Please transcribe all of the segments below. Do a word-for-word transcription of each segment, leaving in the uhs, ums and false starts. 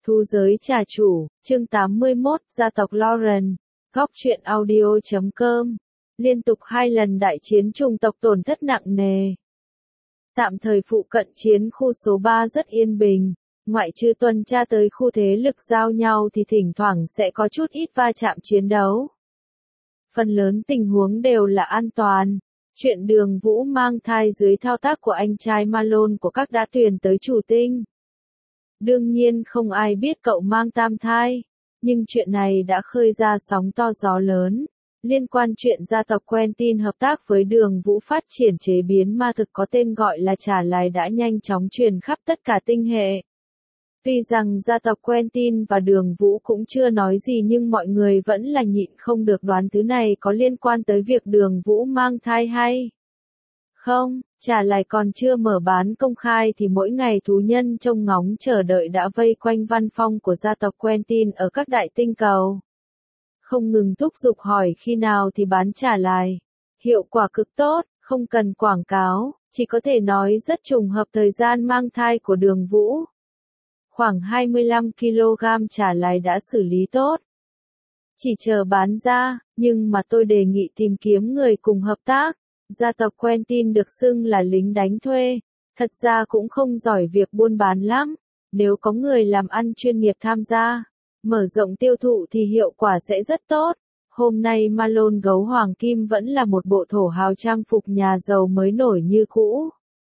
Thu giới trà chủ, chương tám mươi mốt, gia tộc Lauren, góc truyện audio chấm com. Liên tục hai lần đại chiến chủng tộc tổn thất nặng nề. Tạm thời phụ cận chiến khu số ba rất yên bình, ngoại trừ tuần tra tới khu thế lực giao nhau thì thỉnh thoảng sẽ có chút ít va chạm chiến đấu. Phần lớn tình huống đều là an toàn. Chuyện Đường Vũ mang thai dưới thao tác của anh trai Malone của các đã tuyển tới chủ tinh. Đương nhiên không ai biết cậu mang tam thai, nhưng chuyện này đã khơi ra sóng to gió lớn. Liên quan chuyện gia tộc Quentin hợp tác với Đường Vũ phát triển chế biến ma thực có tên gọi là Trà Lài đã nhanh chóng truyền khắp tất cả tinh hệ. Tuy rằng gia tộc Quentin và Đường Vũ cũng chưa nói gì nhưng mọi người vẫn là nhịn không được đoán thứ này có liên quan tới việc Đường Vũ mang thai hay không. Trà Lài còn chưa mở bán công khai thì mỗi ngày thú nhân trông ngóng chờ đợi đã vây quanh văn phòng của gia tộc Quentin ở các đại tinh cầu. Không ngừng thúc giục hỏi khi nào thì bán Trà Lài. Hiệu quả cực tốt, không cần quảng cáo, chỉ có thể nói rất trùng hợp thời gian mang thai của Đường Vũ. Khoảng hai mươi lăm ki lô gam Trà Lài đã xử lý tốt. Chỉ chờ bán ra, nhưng mà tôi đề nghị tìm kiếm người cùng hợp tác. Gia tộc Quentin được xưng là lính đánh thuê, thật ra cũng không giỏi việc buôn bán lắm. Nếu có người làm ăn chuyên nghiệp tham gia, mở rộng tiêu thụ thì hiệu quả sẽ rất tốt. Hôm nay Malone gấu hoàng kim vẫn là một bộ thổ hào trang phục nhà giàu mới nổi như cũ.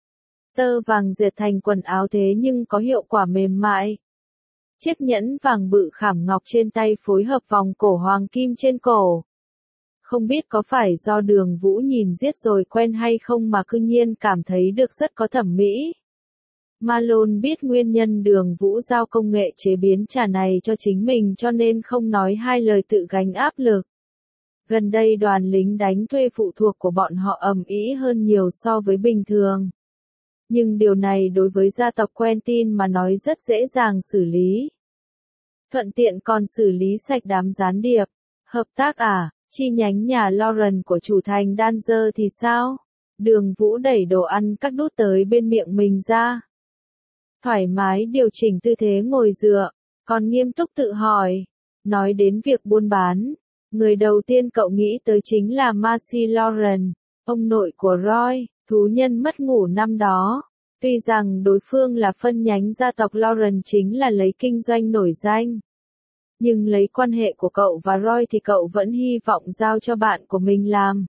Tơ vàng dệt thành quần áo thế nhưng có hiệu quả mềm mại. Chiếc nhẫn vàng bự khảm ngọc trên tay phối hợp vòng cổ hoàng kim trên cổ. Không biết có phải do Đường Vũ nhìn giết rồi quen hay không mà cư nhiên cảm thấy được rất có thẩm mỹ. Malone biết nguyên nhân Đường Vũ giao công nghệ chế biến trà này cho chính mình cho nên không nói hai lời tự gánh áp lực. Gần đây đoàn lính đánh thuê phụ thuộc của bọn họ ầm ĩ hơn nhiều so với bình thường. Nhưng điều này đối với gia tộc Quentin mà nói rất dễ dàng xử lý. Thuận tiện còn xử lý sạch đám gián điệp. Hợp tác à, chi nhánh nhà Lauren của chủ thành Danger thì sao? Đường Vũ đẩy đồ ăn cắt đút tới bên miệng mình ra. Thoải mái điều chỉnh tư thế ngồi dựa, còn nghiêm túc tự hỏi. Nói đến việc buôn bán, người đầu tiên cậu nghĩ tới chính là Marcy Lauren, ông nội của Roy. Thú nhân mất ngủ năm đó. Tuy rằng đối phương là phân nhánh gia tộc Lauren chính là lấy kinh doanh nổi danh. Nhưng lấy quan hệ của cậu và Roy thì cậu vẫn hy vọng giao cho bạn của mình làm.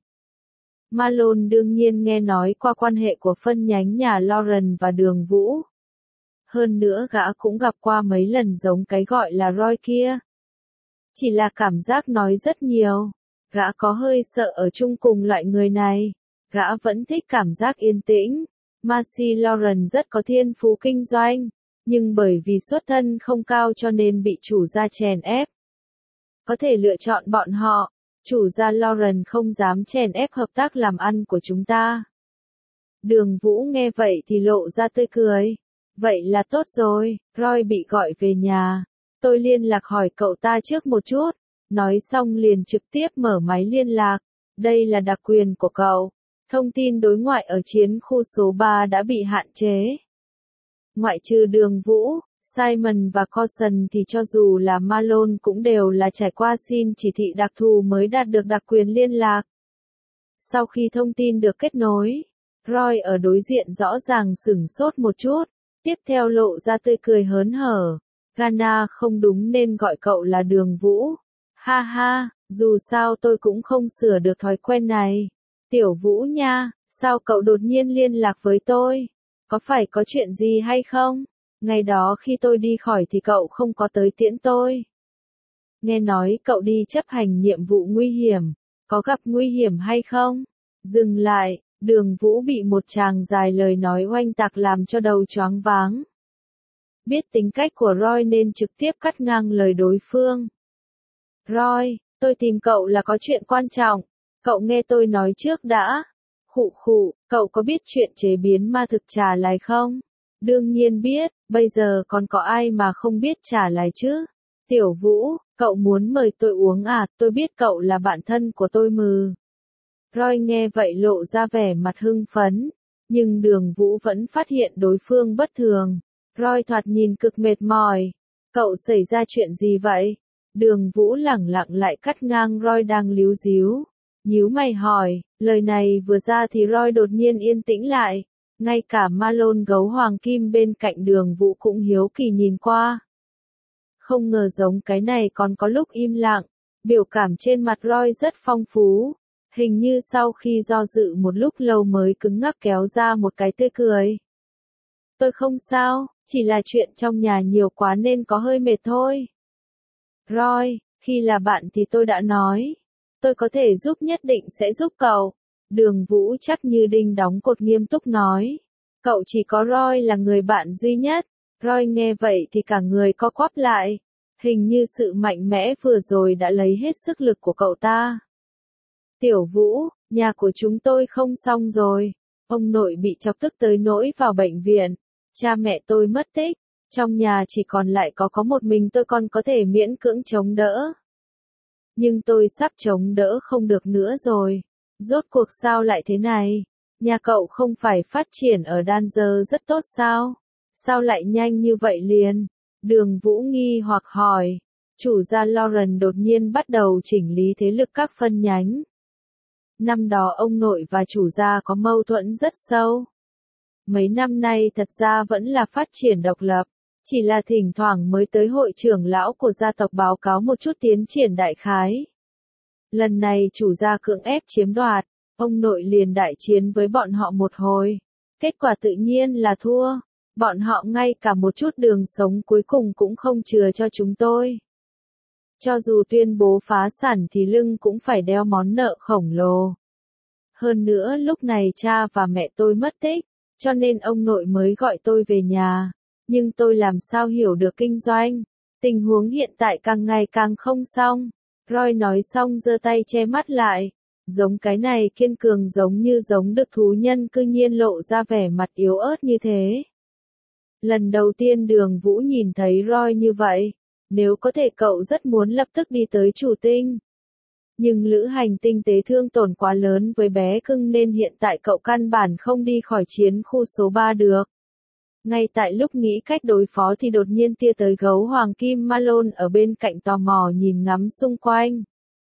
Malone đương nhiên nghe nói qua quan hệ của phân nhánh nhà Lauren và Đường Vũ. Hơn nữa gã cũng gặp qua mấy lần giống cái gọi là Roy kia. Chỉ là cảm giác nói rất nhiều. Gã có hơi sợ ở chung cùng loại người này. Gã vẫn thích cảm giác yên tĩnh. Marcy Lauren rất có thiên phú kinh doanh, nhưng bởi vì xuất thân không cao cho nên bị chủ gia chèn ép. Có thể lựa chọn bọn họ, chủ gia Lauren không dám chèn ép hợp tác làm ăn của chúng ta. Đường Vũ nghe vậy thì lộ ra tươi cười. Vậy là tốt rồi, Roy bị gọi về nhà. Tôi liên lạc hỏi cậu ta trước một chút. Nói xong liền trực tiếp mở máy liên lạc. Đây là đặc quyền của cậu. Thông tin đối ngoại ở chiến khu số ba đã bị hạn chế. Ngoại trừ Đường Vũ, Simon và Coulson thì cho dù là Malone cũng đều là trải qua xin chỉ thị đặc thù mới đạt được đặc quyền liên lạc. Sau khi thông tin được kết nối, Roy ở đối diện rõ ràng sửng sốt một chút, tiếp theo lộ ra tươi cười hớn hở. Ghana không đúng nên gọi cậu là Đường Vũ. Ha ha, dù sao tôi cũng không sửa được thói quen này. Tiểu Vũ nha, sao cậu đột nhiên liên lạc với tôi? Có phải có chuyện gì hay không? Ngày đó khi tôi đi khỏi thì cậu không có tới tiễn tôi. Nghe nói cậu đi chấp hành nhiệm vụ nguy hiểm, có gặp nguy hiểm hay không? Dừng lại, Đường Vũ bị một tràng dài lời nói oanh tạc làm cho đầu choáng váng. Biết tính cách của Roy nên trực tiếp cắt ngang lời đối phương. Roy, tôi tìm cậu là có chuyện quan trọng. Cậu nghe tôi nói trước đã. Khụ khụ, cậu có biết chuyện chế biến ma thực Trà Lài không? Đương nhiên biết, bây giờ còn có ai mà không biết Trà Lài chứ? Tiểu Vũ, cậu muốn mời tôi uống à? Tôi biết cậu là bạn thân của tôi mừ. Roy nghe vậy lộ ra vẻ mặt hưng phấn, nhưng Đường Vũ vẫn phát hiện đối phương bất thường. Roy thoạt nhìn cực mệt mỏi. Cậu xảy ra chuyện gì vậy? Đường Vũ lẳng lặng lại cắt ngang Roy đang líu díu. Nhíu mày hỏi, lời này vừa ra thì Roy đột nhiên yên tĩnh lại. Ngay cả Malone gấu hoàng kim bên cạnh Đường Vũ cũng hiếu kỳ nhìn qua. Không ngờ giống cái này còn có lúc im lặng, biểu cảm trên mặt Roy rất phong phú. Hình như sau khi do dự một lúc lâu mới cứng ngắc kéo ra một cái tươi cười. Tôi không sao, chỉ là chuyện trong nhà nhiều quá nên có hơi mệt thôi. Roy, khi là bạn thì tôi đã nói. Tôi có thể giúp, nhất định sẽ giúp cậu. Đường Vũ chắc như đinh đóng cột nghiêm túc nói. Cậu chỉ có Roy là người bạn duy nhất. Roy nghe vậy thì cả người co quắp lại. Hình như sự mạnh mẽ vừa rồi đã lấy hết sức lực của cậu ta. Tiểu Vũ, nhà của chúng tôi không xong rồi. Ông nội bị chọc tức tới nỗi vào bệnh viện. Cha mẹ tôi mất tích. Trong nhà chỉ còn lại có có một mình tôi, còn có thể miễn cưỡng chống đỡ. Nhưng tôi sắp chống đỡ không được nữa rồi. Rốt cuộc sao lại thế này? Nhà cậu không phải phát triển ở Danger rất tốt sao? Sao lại nhanh như vậy liền? Đường Vũ nghi hoặc hỏi. Chủ gia Lauren đột nhiên bắt đầu chỉnh lý thế lực các phân nhánh. Năm đó ông nội và chủ gia có mâu thuẫn rất sâu. Mấy năm nay thật ra vẫn là phát triển độc lập. Chỉ là thỉnh thoảng mới tới hội trưởng lão của gia tộc báo cáo một chút tiến triển đại khái. Lần này chủ gia cưỡng ép chiếm đoạt, ông nội liền đại chiến với bọn họ một hồi. Kết quả tự nhiên là thua. Bọn họ ngay cả một chút đường sống cuối cùng cũng không chừa cho chúng tôi. Cho dù tuyên bố phá sản thì lưng cũng phải đeo món nợ khổng lồ. Hơn nữa lúc này cha và mẹ tôi mất tích, cho nên ông nội mới gọi tôi về nhà. Nhưng tôi làm sao hiểu được kinh doanh. Tình huống hiện tại càng ngày càng không xong. Roy nói xong giơ tay che mắt lại. Giống cái này kiên cường giống như giống được thú nhân cư nhiên lộ ra vẻ mặt yếu ớt như thế. Lần đầu tiên Đường Vũ nhìn thấy Roy như vậy. Nếu có thể cậu rất muốn lập tức đi tới chủ tinh. Nhưng lữ hành tinh tế thương tổn quá lớn với bé cưng nên hiện tại cậu căn bản không đi khỏi chiến khu số ba được. Ngay tại lúc nghĩ cách đối phó thì đột nhiên tia tới gấu hoàng kim Malone ở bên cạnh tò mò nhìn ngắm xung quanh.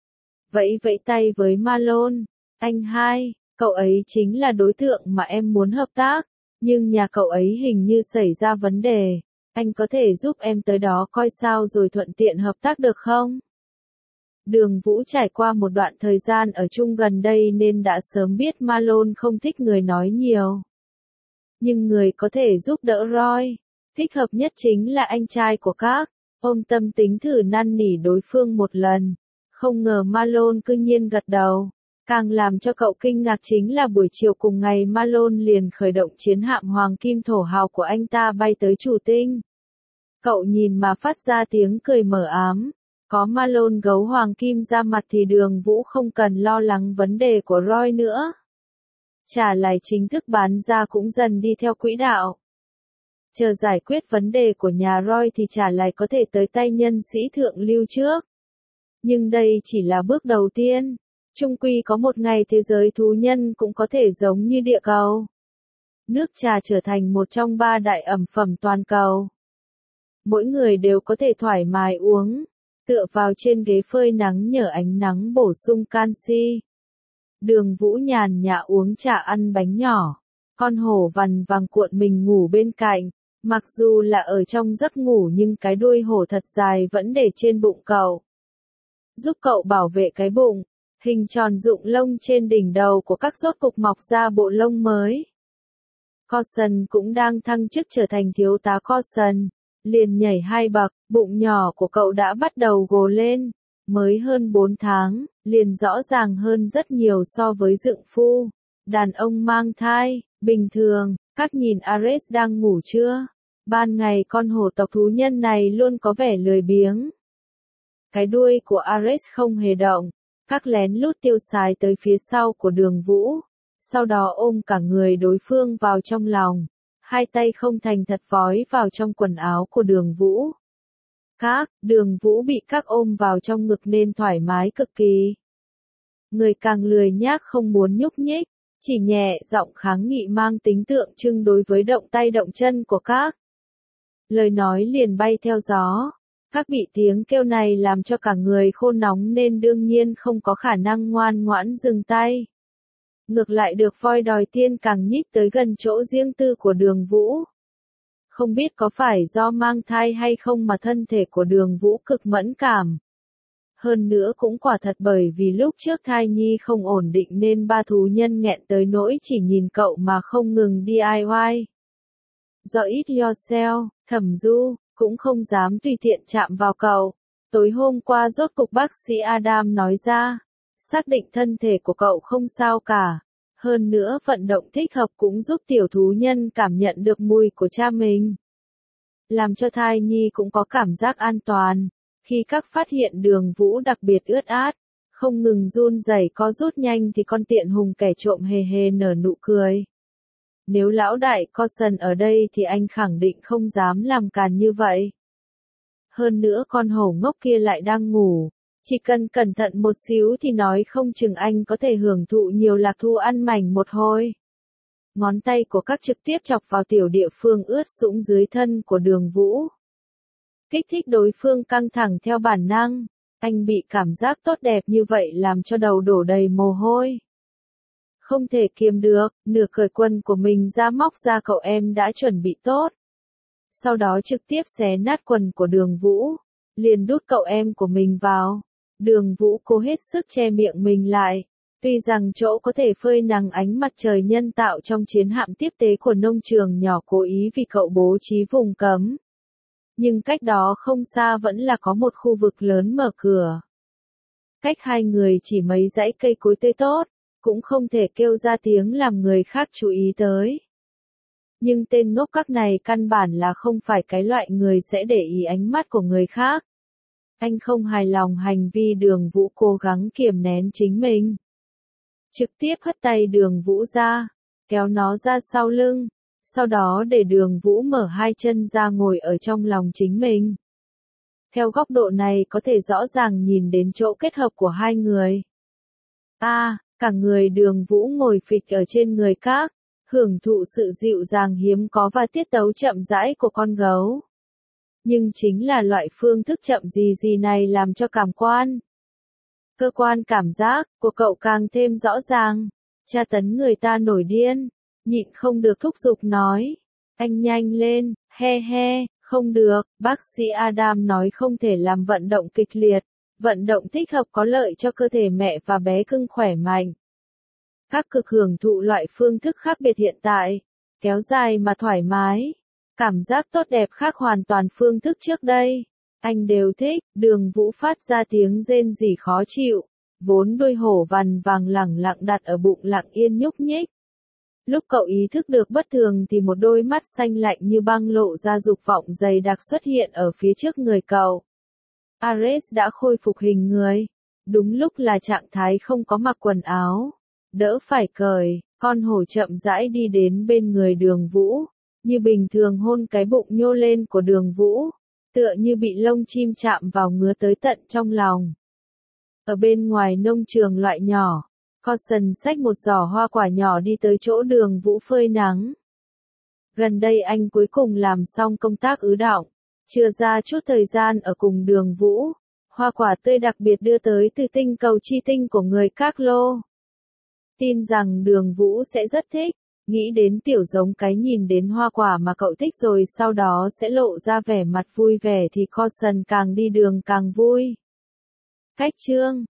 Vẫy vẫy tay với Malone. Anh hai, cậu ấy chính là đối tượng mà em muốn hợp tác. Nhưng nhà cậu ấy hình như xảy ra vấn đề. Anh có thể giúp em tới đó coi sao rồi thuận tiện hợp tác được không? Đường Vũ trải qua một đoạn thời gian ở chung gần đây nên đã sớm biết Malone không thích người nói nhiều. Nhưng người có thể giúp đỡ Roy, thích hợp nhất chính là anh trai của các. Ôm tâm tính thử năn nỉ đối phương một lần. Không ngờ Malone cư nhiên gật đầu. Càng làm cho cậu kinh ngạc chính là buổi chiều cùng ngày Malone liền khởi động chiến hạm hoàng kim thổ hào của anh ta bay tới chủ tinh. Cậu nhìn mà phát ra tiếng cười mờ ám. Có Malone gấu hoàng kim ra mặt thì Đường Vũ không cần lo lắng vấn đề của Roy nữa. Trả lại chính thức bán ra cũng dần đi theo quỹ đạo. Chờ giải quyết vấn đề của nhà Roy thì trả lại có thể tới tay nhân sĩ thượng lưu trước. Nhưng đây chỉ là bước đầu tiên. Chung quy có một ngày thế giới thú nhân cũng có thể giống như địa cầu. Nước trà trở thành một trong ba đại ẩm phẩm toàn cầu. Mỗi người đều có thể thoải mái uống, tựa vào trên ghế phơi nắng nhờ ánh nắng bổ sung canxi. Đường Vũ nhàn nhã uống trà ăn bánh nhỏ. Con hổ vằn vàng cuộn mình ngủ bên cạnh. Mặc dù là ở trong giấc ngủ nhưng cái đuôi hổ thật dài vẫn để trên bụng cậu. Giúp cậu bảo vệ cái bụng. Hình tròn rụng lông trên đỉnh đầu của các rốt cục mọc ra bộ lông mới. Coulson cũng đang thăng chức trở thành thiếu tá Coulson. Liền nhảy hai bậc, bụng nhỏ của cậu đã bắt đầu gồ lên. Mới hơn bốn tháng, liền rõ ràng hơn rất nhiều so với dượng phu. Đàn ông mang thai, bình thường, các nhìn Ares đang ngủ chưa? Ban ngày con hổ tộc thú nhân này luôn có vẻ lười biếng. Cái đuôi của Ares không hề động. Các lén lút tiêu xài tới phía sau của Đường Vũ. Sau đó ôm cả người đối phương vào trong lòng. Hai tay không thành thật vói vào trong quần áo của Đường Vũ. Các, Đường Vũ bị các ôm vào trong ngực nên thoải mái cực kỳ. Người càng lười nhác không muốn nhúc nhích, chỉ nhẹ giọng kháng nghị mang tính tượng trưng đối với động tay động chân của các. Lời nói liền bay theo gió. Các vị tiếng kêu này làm cho cả người khô nóng nên đương nhiên không có khả năng ngoan ngoãn dừng tay. Ngược lại được voi đòi tiên càng nhích tới gần chỗ riêng tư của Đường Vũ. Không biết có phải do mang thai hay không mà thân thể của Đường Vũ cực mẫn cảm. Hơn nữa cũng quả thật bởi vì lúc trước thai nhi không ổn định nên ba thú nhân nghẹn tới nỗi chỉ nhìn cậu mà không ngừng đê i i. Do it yourself, Thẩm Du cũng không dám tùy tiện chạm vào cậu. Tối hôm qua rốt cục bác sĩ Adam nói ra, xác định thân thể của cậu không sao cả. Hơn nữa vận động thích hợp cũng giúp tiểu thú nhân cảm nhận được mùi của cha mình. Làm cho thai nhi cũng có cảm giác an toàn. Khi các phát hiện Đường Vũ đặc biệt ướt át, không ngừng run rẩy co rút nhanh thì con tiện hùng kẻ trộm hề hề nở nụ cười. Nếu lão đại Coulson ở đây thì anh khẳng định không dám làm càn như vậy. Hơn nữa con hổ ngốc kia lại đang ngủ, chỉ cần cẩn thận một xíu thì nói không chừng anh có thể hưởng thụ nhiều lạc thu ăn mảnh một hồi. Ngón tay của các trực tiếp chọc vào tiểu địa phương ướt sũng dưới thân của Đường Vũ. Kích thích đối phương căng thẳng theo bản năng, anh bị cảm giác tốt đẹp như vậy làm cho đầu đổ đầy mồ hôi. Không thể kiềm được, nửa cởi quần của mình ra móc ra cậu em đã chuẩn bị tốt. Sau đó trực tiếp xé nát quần của Đường Vũ, liền đút cậu em của mình vào. Đường Vũ cố hết sức che miệng mình lại. Tuy rằng chỗ có thể phơi nắng ánh mặt trời nhân tạo trong chiến hạm tiếp tế của nông trường nhỏ cố ý vì cậu bố trí vùng cấm. Nhưng cách đó không xa vẫn là có một khu vực lớn mở cửa. Cách hai người chỉ mấy dãy cây cối tươi tốt, cũng không thể kêu ra tiếng làm người khác chú ý tới. Nhưng tên ngốc các này căn bản là không phải cái loại người sẽ để ý ánh mắt của người khác. Anh không hài lòng hành vi Đường Vũ cố gắng kiềm nén chính mình. Trực tiếp hất tay Đường Vũ ra, kéo nó ra sau lưng, sau đó để Đường Vũ mở hai chân ra ngồi ở trong lòng chính mình. Theo góc độ này có thể rõ ràng nhìn đến chỗ kết hợp của hai người. A, à, cả người Đường Vũ ngồi phịch ở trên người các, hưởng thụ sự dịu dàng hiếm có và tiết tấu chậm rãi của con gấu. Nhưng chính là loại phương thức chậm gì gì này làm cho cảm quan. Cơ quan cảm giác của cậu càng thêm rõ ràng, tra tấn người ta nổi điên, nhịn không được thúc giục nói. Anh nhanh lên, he he, không được, bác sĩ Adam nói không thể làm vận động kịch liệt, vận động thích hợp có lợi cho cơ thể mẹ và bé cưng khỏe mạnh. Các cực hưởng thụ loại phương thức khác biệt hiện tại, kéo dài mà thoải mái, cảm giác tốt đẹp khác hoàn toàn phương thức trước đây. Anh đều thích. Đường Vũ phát ra tiếng rên rỉ khó chịu, vốn đuôi hổ vằn vàng lẳng lặng đặt ở bụng lặng yên nhúc nhích. Lúc cậu ý thức được bất thường thì một đôi mắt xanh lạnh như băng lộ ra dục vọng dày đặc xuất hiện ở phía trước người cậu. Ares đã khôi phục hình người, đúng lúc là trạng thái không có mặc quần áo, đỡ phải cởi, con hổ chậm rãi đi đến bên người Đường Vũ, như bình thường hôn cái bụng nhô lên của Đường Vũ, tựa như bị lông chim chạm vào ngứa tới tận trong lòng. Ở bên ngoài nông trường loại nhỏ, Coulson xách một giỏ hoa quả nhỏ đi tới chỗ Đường Vũ phơi nắng. Gần đây anh cuối cùng làm xong công tác ứ đọng, chưa ra chút thời gian ở cùng Đường Vũ, hoa quả tươi đặc biệt đưa tới từ tinh cầu chi tinh của người các lô. Tin rằng Đường Vũ sẽ rất thích, nghĩ đến tiểu giống cái nhìn đến hoa quả mà cậu thích rồi sau đó sẽ lộ ra vẻ mặt vui vẻ thì Coulson càng đi đường càng vui. Cách chương